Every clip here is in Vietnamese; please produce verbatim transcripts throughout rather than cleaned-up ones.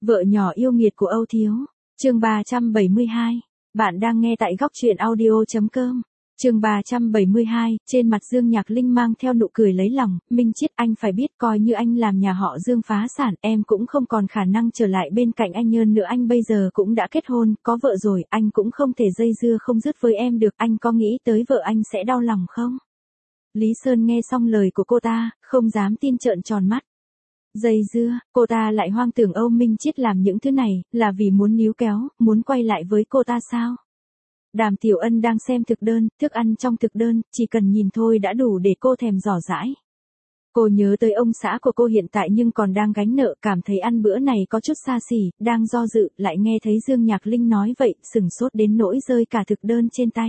Vợ nhỏ yêu nghiệt của Âu Thiếu. Chương ba trăm bảy mươi hai. Bạn đang nghe tại góc truyện audio chấm com. Chương ba trăm bảy mươi hai, trên mặt Dương Nhạc Linh mang theo nụ cười lấy lòng, Minh Chiết, anh phải biết coi như anh làm nhà họ Dương phá sản, em cũng không còn khả năng trở lại bên cạnh anh, hơn nữa anh bây giờ cũng đã kết hôn, có vợ rồi, anh cũng không thể dây dưa không dứt với em được, anh có nghĩ tới vợ anh sẽ đau lòng không? Lý Sơn nghe xong lời của cô ta, không dám tin, trợn tròn mắt. Dây dưa, cô ta lại hoang tưởng Âu Minh Chiết làm những thứ này, là vì muốn níu kéo, muốn quay lại với cô ta sao? Đàm Tiểu Ân đang xem thực đơn, thức ăn trong thực đơn, chỉ cần nhìn thôi đã đủ để cô thèm dò dãi. Cô nhớ tới ông xã của cô hiện tại nhưng còn đang gánh nợ, cảm thấy ăn bữa này có chút xa xỉ, đang do dự, lại nghe thấy Dương Nhạc Linh nói vậy, sửng sốt đến nỗi rơi cả thực đơn trên tay.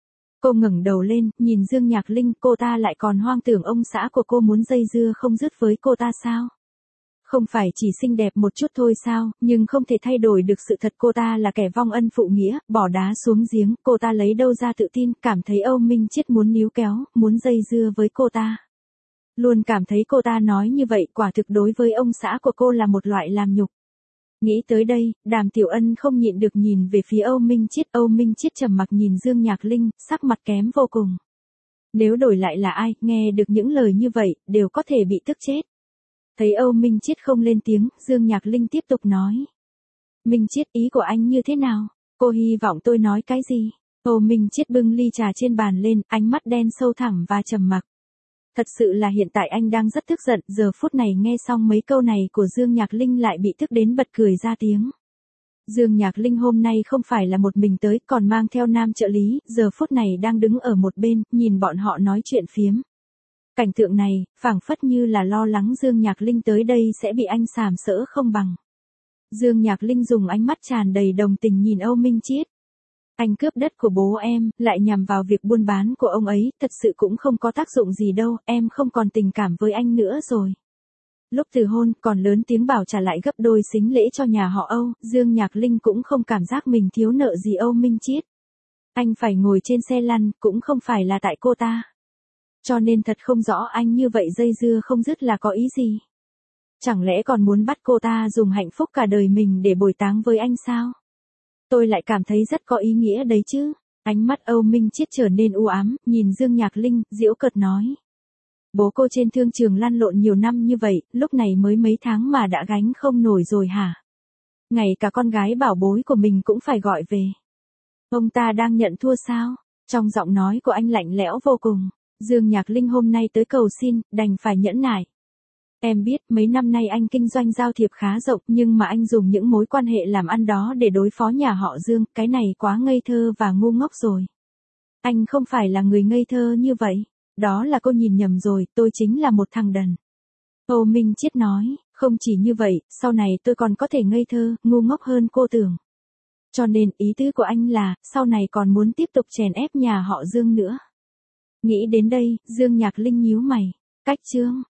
Cô ngẩng đầu lên, nhìn Dương Nhạc Linh, cô ta lại còn hoang tưởng ông xã của cô muốn dây dưa không dứt với cô ta sao? Không phải chỉ xinh đẹp một chút thôi sao, nhưng không thể thay đổi được sự thật cô ta là kẻ vong ân phụ nghĩa, bỏ đá xuống giếng, cô ta lấy đâu ra tự tin, cảm thấy Âu Minh Chiết muốn níu kéo, muốn dây dưa với cô ta. Luôn cảm thấy cô ta nói như vậy quả thực đối với ông xã của cô là một loại làm nhục. Nghĩ tới đây, Đàm Tiểu Ân không nhịn được nhìn về phía Âu Minh Chiết, Âu Minh Chiết trầm mặc nhìn Dương Nhạc Linh, sắc mặt kém vô cùng. Nếu đổi lại là ai, nghe được những lời như vậy, đều có thể bị tức chết. Thấy Âu Minh Chiết không lên tiếng, Dương Nhạc Linh tiếp tục nói. Minh Chiết, ý của anh như thế nào? Cô hy vọng tôi nói cái gì? Âu Minh Chiết bưng ly trà trên bàn lên, ánh mắt đen sâu thẳm và trầm mặc. Thật sự là hiện tại anh đang rất tức giận, giờ phút này nghe xong mấy câu này của Dương Nhạc Linh lại bị tức đến bật cười ra tiếng. Dương Nhạc Linh hôm nay không phải là một mình tới, còn mang theo nam trợ lý, giờ phút này đang đứng ở một bên, nhìn bọn họ nói chuyện phiếm. Cảnh tượng này, phảng phất như là lo lắng Dương Nhạc Linh tới đây sẽ bị anh sàm sỡ không bằng. Dương Nhạc Linh dùng ánh mắt tràn đầy đồng tình nhìn Âu Minh Chiết. Anh cướp đất của bố em, lại nhằm vào việc buôn bán của ông ấy, thật sự cũng không có tác dụng gì đâu, em không còn tình cảm với anh nữa rồi. Lúc từ hôn, còn lớn tiếng bảo trả lại gấp đôi sính lễ cho nhà họ Âu, Dương Nhạc Linh cũng không cảm giác mình thiếu nợ gì Âu Minh Chiết. Anh phải ngồi trên xe lăn, cũng không phải là tại cô ta. Cho nên thật không rõ anh như vậy dây dưa không dứt là có ý gì. Chẳng lẽ còn muốn bắt cô ta dùng hạnh phúc cả đời mình để bồi táng với anh sao? Tôi lại cảm thấy rất có ý nghĩa đấy chứ. Ánh mắt Âu Minh Chiết trở nên u ám, nhìn Dương Nhạc Linh, giễu cợt nói. Bố cô trên thương trường lăn lộn nhiều năm như vậy, lúc này mới mấy tháng mà đã gánh không nổi rồi hả? Ngay cả con gái bảo bối của mình cũng phải gọi về. Ông ta đang nhận thua sao? Trong giọng nói của anh lạnh lẽo vô cùng. Dương Nhạc Linh hôm nay tới cầu xin, đành phải nhẫn nại. Em biết, mấy năm nay anh kinh doanh giao thiệp khá rộng, nhưng mà anh dùng những mối quan hệ làm ăn đó để đối phó nhà họ Dương, cái này quá ngây thơ và ngu ngốc rồi. Anh không phải là người ngây thơ như vậy, đó là cô nhìn nhầm rồi, tôi chính là một thằng đần. Âu Minh Chiết nói, không chỉ như vậy, sau này tôi còn có thể ngây thơ, ngu ngốc hơn cô tưởng. Cho nên ý tứ của anh là, sau này còn muốn tiếp tục chèn ép nhà họ Dương nữa. Nghĩ đến đây, Dương Nhạc Linh nhíu mày. Cách chương,